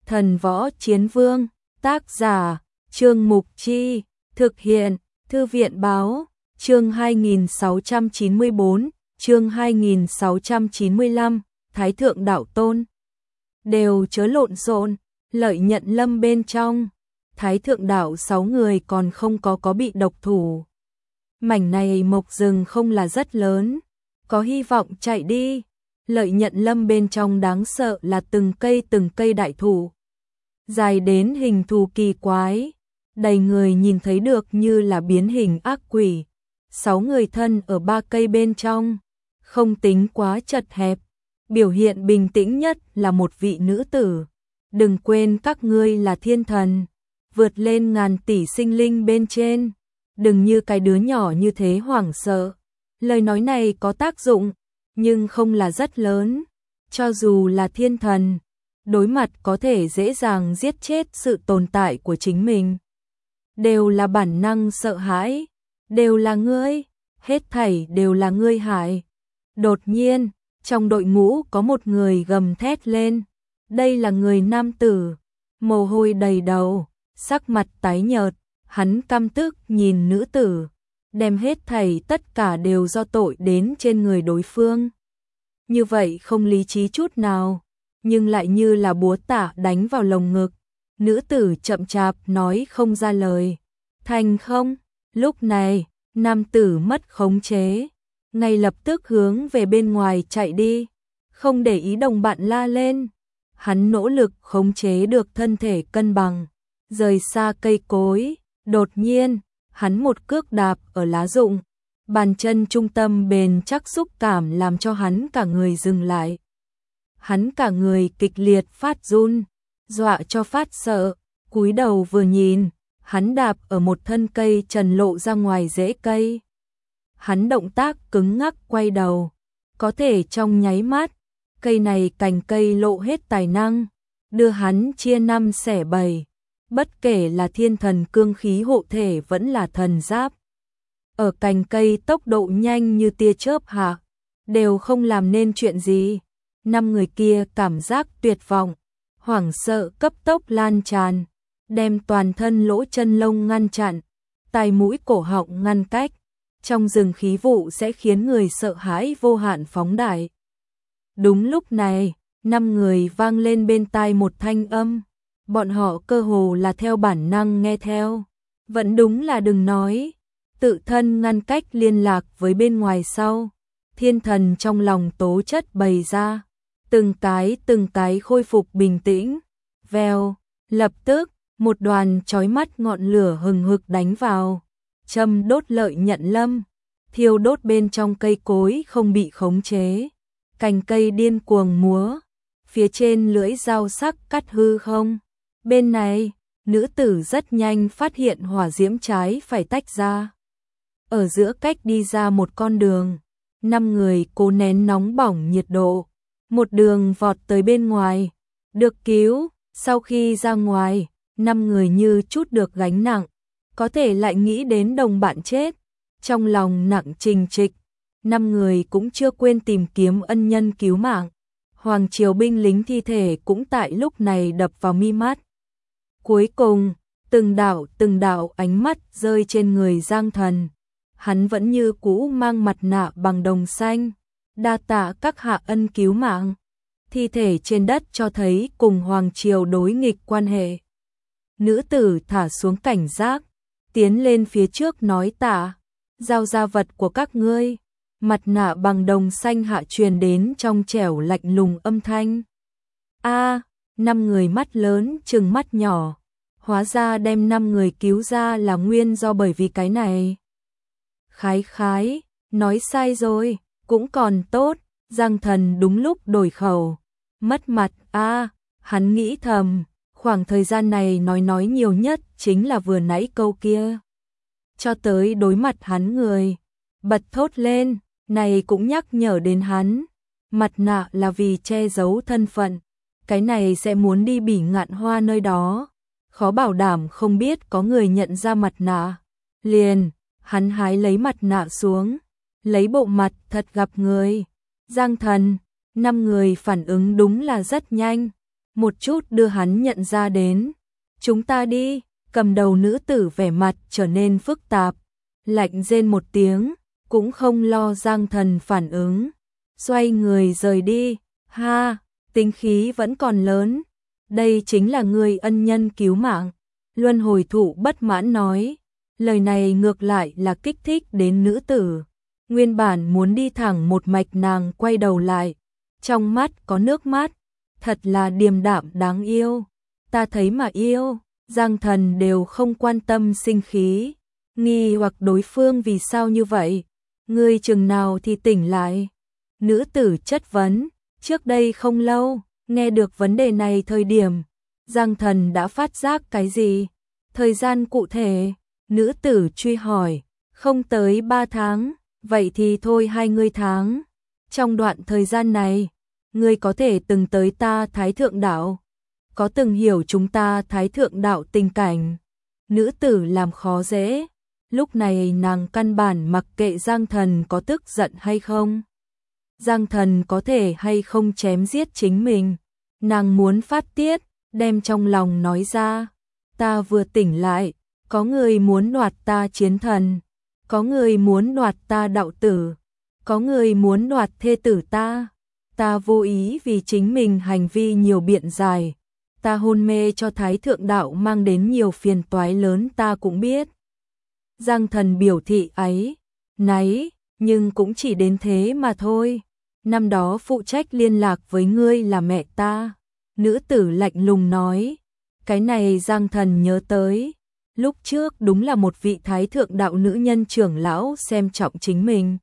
Thần Võ Chiến Vương, tác giả, Trương Mục Chi, thực hiện, Thư viện Báo, chương 2694, chương 2695, Thái Thượng Đạo Tôn. Đều chớ lộn xộn, Lợi Nhận Lâm bên trong, Thái Thượng Đạo 6 người còn không có bị độc thủ. Mảnh này mộc rừng không là rất lớn, có hy vọng chạy đi. Lợi Nhận Lâm bên trong đáng sợ là từng cây đại thụ, dài đến hình thù kỳ quái, đầy người nhìn thấy được như là biến hình ác quỷ. 6 người thân ở 3 cây bên trong, không tính quá chật hẹp, biểu hiện bình tĩnh nhất là một vị nữ tử. Đừng quên các ngươi là thiên thần, vượt lên ngàn tỷ sinh linh bên trên, đừng như cái đứa nhỏ như thế hoảng sợ. Lời nói này có tác dụng, nhưng không là rất lớn. Cho dù là thiên thần, đối mặt có thể dễ dàng giết chết sự tồn tại của chính mình, đều là bản năng sợ hãi, đều là ngươi, hết thảy đều là ngươi hại. Đột nhiên, trong đội ngũ có một người gầm thét lên, đây là người nam tử, mồ hôi đầy đầu, sắc mặt tái nhợt, hắn căm tức nhìn nữ tử, đem hết thảy tất cả đều do tội đến trên người đối phương. Như vậy không lý trí chút nào, nhưng lại như là búa tạ đánh vào lồng ngực. Nữ tử chậm chạp nói không ra lời. Thành không? Lúc này, nam tử mất khống chế, ngay lập tức hướng về bên ngoài chạy đi, không để ý đồng bạn la lên. Hắn nỗ lực khống chế được thân thể cân bằng, rời xa cây cối. Đột nhiên, hắn một cước đạp ở lá rụng, bàn chân trung tâm bền chắc xúc cảm làm cho hắn cả người dừng lại. Hắn cả người kịch liệt phát run, dọa cho phát sợ, cúi đầu vừa nhìn, hắn đạp ở một thân cây trần lộ ra ngoài rễ cây. Hắn động tác cứng ngắc quay đầu, có thể trong nháy mắt, cây này cành cây lộ hết tài năng, đưa hắn chia 5 xẻ 7. Bất kể là thiên thần cương khí hộ thể vẫn là thần giáp, ở cành cây tốc độ nhanh như tia chớp hạ, đều không làm nên chuyện gì. 5 người kia cảm giác tuyệt vọng, hoảng sợ cấp tốc lan tràn, đem toàn thân lỗ chân lông ngăn chặn, tai mũi cổ họng ngăn cách. Trong rừng khí vụ sẽ khiến người sợ hãi vô hạn phóng đại. Đúng lúc này, 5 người vang lên bên tai một thanh âm. Bọn họ cơ hồ là theo bản năng nghe theo. Vẫn đúng là đừng nói. Tự thân ngăn cách liên lạc với bên ngoài sau. Thiên thần trong lòng tố chất bày ra. Từng cái khôi phục bình tĩnh. Vèo, lập tức, một đoàn chói mắt ngọn lửa hừng hực đánh vào. Châm đốt Lợi Nhận Lâm. Thiêu đốt bên trong cây cối không bị khống chế. Cành cây điên cuồng múa. Phía trên lưỡi dao sắc cắt hư không. Bên này, nữ tử rất nhanh phát hiện hỏa diễm trái phải tách ra. Ở giữa cách đi ra một con đường, 5 người cố nén nóng bỏng nhiệt độ, một đường vọt tới bên ngoài, được cứu. Sau khi ra ngoài, 5 người như chút được gánh nặng, có thể lại nghĩ đến đồng bạn chết, trong lòng nặng trình trịch. 5 người cũng chưa quên tìm kiếm ân nhân cứu mạng. Hoàng triều binh lính thi thể cũng tại lúc này đập vào mi mắt. Cuối cùng, từng đạo ánh mắt rơi trên người Giang Thần. Hắn vẫn như cũ mang mặt nạ bằng đồng xanh, đa tạ các hạ ân cứu mạng. Thi thể trên đất cho thấy cùng hoàng triều đối nghịch quan hệ. Nữ tử thả xuống cảnh giác, tiến lên phía trước nói tạ, giao ra vật của các ngươi. Mặt nạ bằng đồng xanh hạ truyền đến trong trẻo lạnh lùng âm thanh. A, 5 người mắt lớn trừng mắt nhỏ. Hóa ra đem 5 người cứu ra là nguyên do bởi vì cái này. Khái, nói sai rồi, cũng còn tốt. Giang Thần đúng lúc đổi khẩu. Mất mặt a, hắn nghĩ thầm, khoảng thời gian này nói nhiều nhất chính là vừa nãy câu kia. Cho tới đối mặt hắn người, bật thốt lên, này cũng nhắc nhở đến hắn. Mặt nạ là vì che giấu thân phận, cái này sẽ muốn đi Bỉ Ngạn Hoa nơi đó. Khó bảo đảm không biết có người nhận ra mặt nạ. Liền, hắn hái lấy mặt nạ xuống, lấy bộ mặt thật gặp người. Giang Thần, 5 người phản ứng đúng là rất nhanh. một chút đưa hắn nhận ra đến. Chúng ta đi, cầm đầu nữ tử vẻ mặt trở nên phức tạp, lạnh rên một tiếng, cũng không lo Giang Thần phản ứng, xoay người rời đi. Ha, tính khí vẫn còn lớn, đây chính là người ân nhân cứu mạng. Luân hồi thụ bất mãn nói, lời này ngược lại là kích thích đến nữ tử. Nguyên bản muốn đi thẳng một mạch nàng quay đầu lại, trong mắt có nước mắt, thật là điềm đạm đáng yêu. Ta thấy mà yêu, Giang Thần đều không quan tâm sinh khí, nghi hoặc đối phương vì sao như vậy. Ngươi chừng nào thì tỉnh lại? Nữ tử chất vấn, trước đây không lâu, nghe được vấn đề này thời điểm, Giang Thần đã phát giác cái gì? Thời gian cụ thể, nữ tử truy hỏi, không tới 3 tháng, vậy thì thôi 20 tháng. Trong đoạn thời gian này, ngươi có thể từng tới ta Thái Thượng Đạo, có từng hiểu chúng ta Thái Thượng Đạo tình cảnh. Nữ tử làm khó dễ, lúc này nàng căn bản mặc kệ Giang Thần có tức giận hay không. Giang Thần có thể hay không chém giết chính mình, nàng muốn phát tiết, đem trong lòng nói ra. Ta vừa tỉnh lại, có người muốn đoạt ta chiến thần, có người muốn đoạt ta đạo tử, có người muốn đoạt thê tử ta. Ta vô ý vì chính mình hành vi nhiều biện giải, ta hôn mê cho Thái Thượng Đạo mang đến nhiều phiền toái lớn ta cũng biết. Giang Thần biểu thị ấy, náy, nhưng cũng chỉ đến thế mà thôi. Năm đó phụ trách liên lạc với ngươi là mẹ ta. Nữ tử lạnh lùng nói, cái này Giang Thần nhớ tới. Lúc trước đúng là một vị Thái Thượng Đạo nữ nhân trưởng lão xem trọng chính mình.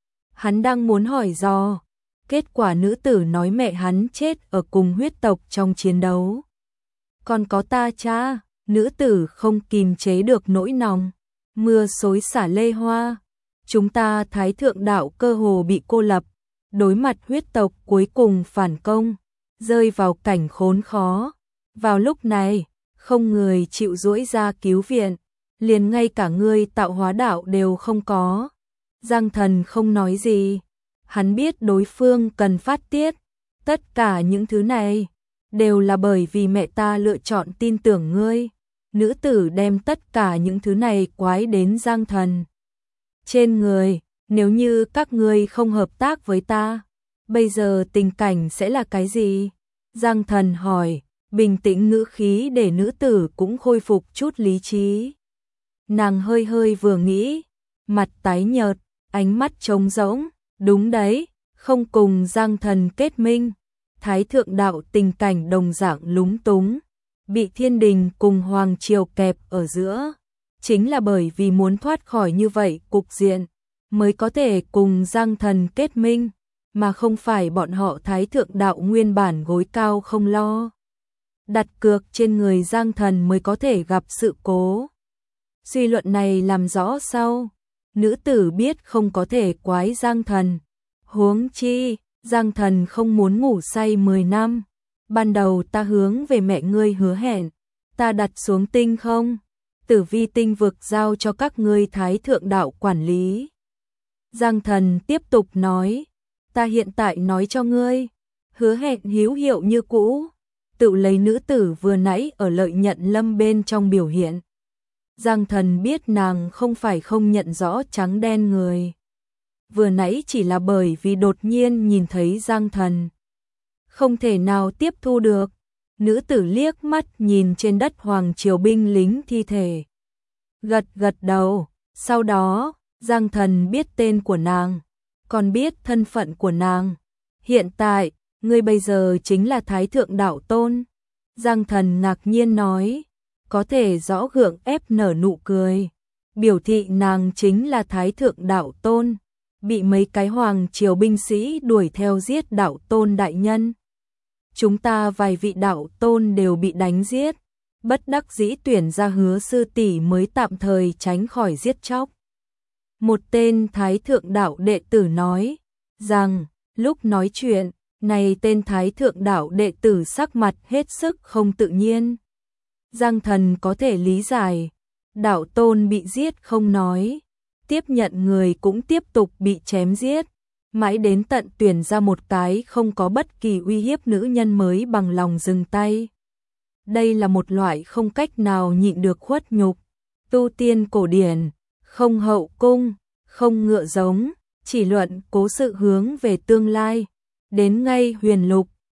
Hắn đang muốn hỏi do, kết quả nữ tử nói mẹ hắn chết ở cùng huyết tộc trong chiến đấu. Còn có ta cha, nữ tử không kìm chế được nỗi lòng. Mưa xối xả lê hoa, chúng ta Thái Thượng Đạo cơ hồ bị cô lập, đối mặt huyết tộc cuối cùng phản công, rơi vào cảnh khốn khó. Vào lúc này, không người chịu duỗi ra cứu viện, liền ngay cả ngươi tạo hóa đạo đều không có. Giang Thần không nói gì, hắn biết đối phương cần phát tiết, tất cả những thứ này đều là bởi vì mẹ ta lựa chọn tin tưởng ngươi. Nữ tử đem tất cả những thứ này quái đến Giang Thần trên người, nếu như các ngươi không hợp tác với ta, bây giờ tình cảnh sẽ là cái gì? Giang Thần hỏi, bình tĩnh ngữ khí để nữ tử cũng khôi phục chút lý trí. Nàng hơi hơi vừa nghĩ, mặt tái nhợt, ánh mắt trống rỗng, đúng đấy, không cùng Giang Thần kết minh, Thái Thượng Đạo tình cảnh đồng dạng lúng túng, bị thiên đình cùng hoàng triều kẹp ở giữa, chính là bởi vì muốn thoát khỏi như vậy cục diện, mới có thể cùng Giang Thần kết minh, mà không phải bọn họ Thái Thượng Đạo nguyên bản gối cao không lo. Đặt cược trên người Giang Thần mới có thể gặp sự cố. Suy luận này làm rõ sau, nữ tử biết không có thể quái Giang Thần. Huống chi, Giang Thần không muốn ngủ say 10 năm. Ban đầu ta hướng về mẹ ngươi hứa hẹn, ta đặt xuống tinh không, Tử Vi tinh vực giao cho các ngươi Thái Thượng Đạo quản lý. Giang Thần tiếp tục nói, ta hiện tại nói cho ngươi, hứa hẹn hữu hiệu như cũ, tự lấy nữ tử vừa nãy ở Lợi Nhận Lâm bên trong biểu hiện. Giang Thần biết nàng không phải không nhận rõ trắng đen người. Vừa nãy chỉ là bởi vì đột nhiên nhìn thấy Giang Thần, không thể nào tiếp thu được. Nữ tử liếc mắt nhìn trên đất hoàng triều binh lính thi thể, gật gật đầu. Sau đó, Giang Thần biết tên của nàng, còn biết thân phận của nàng. Hiện tại, ngươi bây giờ chính là Thái Thượng Đạo Tôn. Giang Thần ngạc nhiên nói, có thể rõ gượng ép nở nụ cười, biểu thị nàng chính là Thái Thượng Đạo Tôn, bị mấy cái hoàng triều binh sĩ đuổi theo giết Đạo Tôn đại nhân. Chúng ta vài vị đạo tôn đều bị đánh giết, bất đắc dĩ tuyển ra Hứa sư tỷ mới tạm thời tránh khỏi giết chóc. Một tên Thái Thượng Đạo đệ tử nói rằng, lúc nói chuyện, này tên Thái Thượng Đạo đệ tử sắc mặt hết sức không tự nhiên. Giang Thần có thể lý giải, đạo tôn bị giết không nói, tiếp nhận người cũng tiếp tục bị chém giết. Mãi đến tận tuyển ra một cái không có bất kỳ uy hiếp nữ nhân mới bằng lòng dừng tay. Đây là một loại không cách nào nhịn được khuất nhục. Tu tiên cổ điển, không hậu cung, không ngựa giống, chỉ luận cố sự hướng về tương lai. Đến ngay huyền lục,